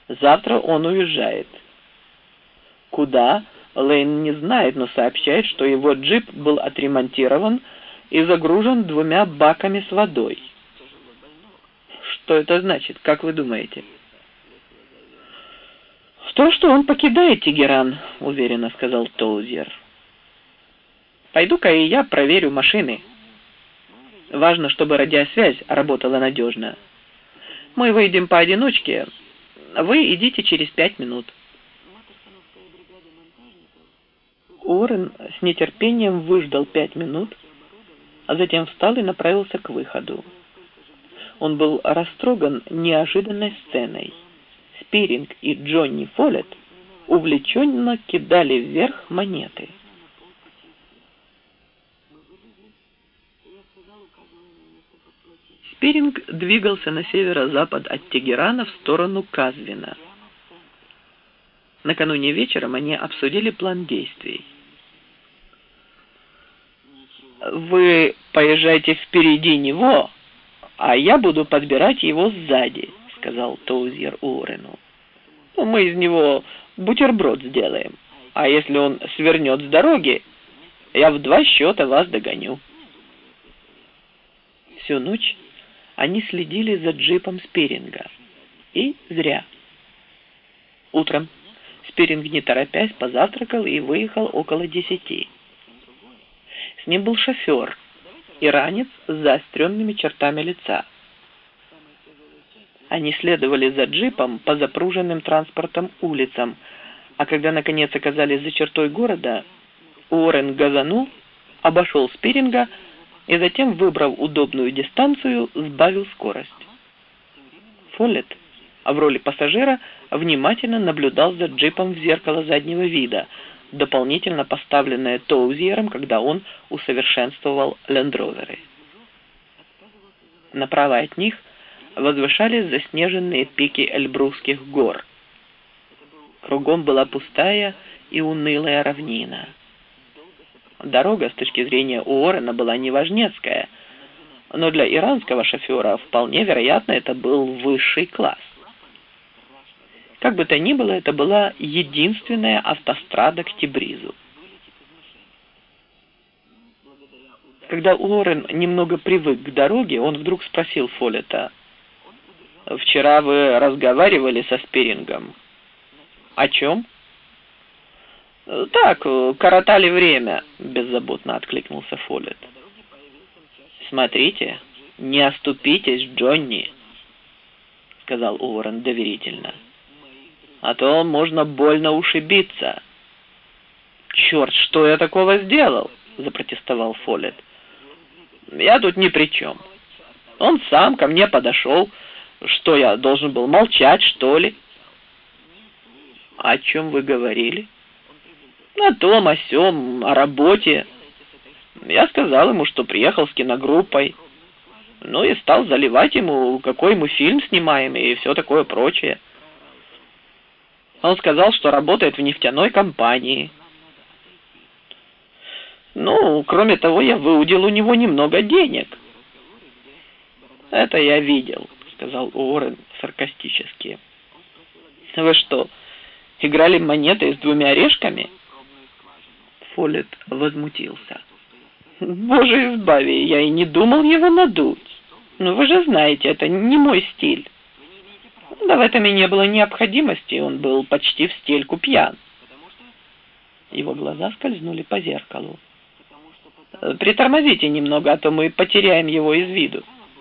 Завтра он уезжает. Куда? Лейн не знает, но сообщает, что его джип был отремонтирован и загружен 2 баками с водой. Что это значит, как вы думаете? То, что он покидает Тегеран, уверенно сказал Тоузер. Пойду-ка и я проверю машины. Важно, чтобы радиосвязь работала надежно. Мы выйдем поодиночке, вы идите через 5 минут. Уоррен с нетерпением выждал 5 минут, а затем встал и направился к выходу. Он был растроган неожиданной сценой. Спиринг и Джонни Фоллетт увлеченно кидали вверх монеты. Спиринг двигался на северо-запад от Тегерана в сторону Казвина. Накануне вечером они обсудили план действий. «Вы поезжайте впереди него, а я буду подбирать его сзади», — сказал Тоузер Уоррену. «Мы из него бутерброд сделаем, а если он свернет с дороги, я в 2 счета вас догоню». Всю ночь они следили за джипом Спиринга. И зря. Утром Спиринг, не торопясь, позавтракал и выехал около 10. С ним был шофер, иранец с заостренными чертами лица. Они следовали за джипом по запруженным транспортом улицам, а когда наконец оказались за чертой города, Уоррен газанул, обошел Спиринга и затем, выбрав удобную дистанцию, сбавил скорость. Фоллетт, в роли пассажира, внимательно наблюдал за джипом в зеркало заднего вида, дополнительно поставленное Тоузером, когда он усовершенствовал лендроверы. Направо от них возвышались заснеженные пики Эльбрусских гор. Кругом была пустая и унылая равнина. Дорога, с точки зрения Уоррена, была неважнецкая, но для иранского шофера вполне вероятно это был высший класс. Как бы то ни было, это была единственная автострада к Тебризу. Когда Уоррен немного привык к дороге, он вдруг спросил Фоллетта: «Вчера вы разговаривали со Спирингом?» «О чем?» «Так, коротали время», — беззаботно откликнулся Фоллетт. «Смотрите, не оступитесь, Джонни», — сказал Уоррен доверительно. «А то можно больно ушибиться». «Черт, что я такого сделал?» — запротестовал Фоллетт. «Я тут ни при чем. Он сам ко мне подошел. Что, я должен был молчать, что ли?» «О чем вы говорили?» «О том, о сём, о работе. Я сказал ему, что приехал с киногруппой. Ну и стал заливать ему, какой мы фильм снимаем и все такое прочее. Он сказал, что работает в нефтяной компании. Ну, кроме того, я выудил у него немного денег». «Это я видел», — сказал Уоррен саркастически. «Вы что, играли монетой с 2 орешками?» Фоллетт возмутился. «Боже избави, я и не думал его надуть. Но вы же знаете, это не мой стиль». Да в этом и не было необходимости, он был почти в стельку пьян. Его глаза скользнули по зеркалу. «Притормозите немного, а то мы потеряем его из виду».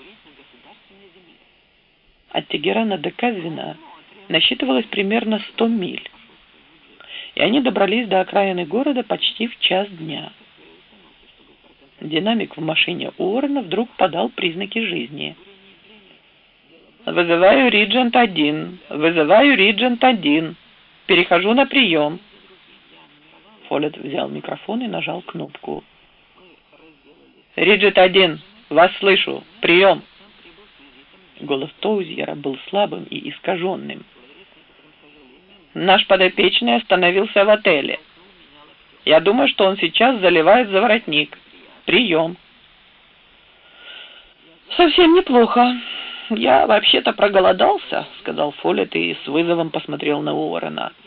От Тегерана до Казвина насчитывалось примерно 100 миль, и они добрались до окраины города почти в 1 дня. Динамик в машине Уоррена вдруг подал признаки жизни. «Вызываю Риджент-1, вызываю Риджент-1, перехожу на прием». Фоллетт взял микрофон и нажал кнопку. «Риджент-1, вас слышу, прием». Голос Тоузера был слабым и искаженным. «Наш подопечный остановился в отеле. Я думаю, что он сейчас заливает за воротник. Прием». «Совсем неплохо. «Я вообще-то проголодался», — сказал Фоллет и с вызовом посмотрел на Уоррена.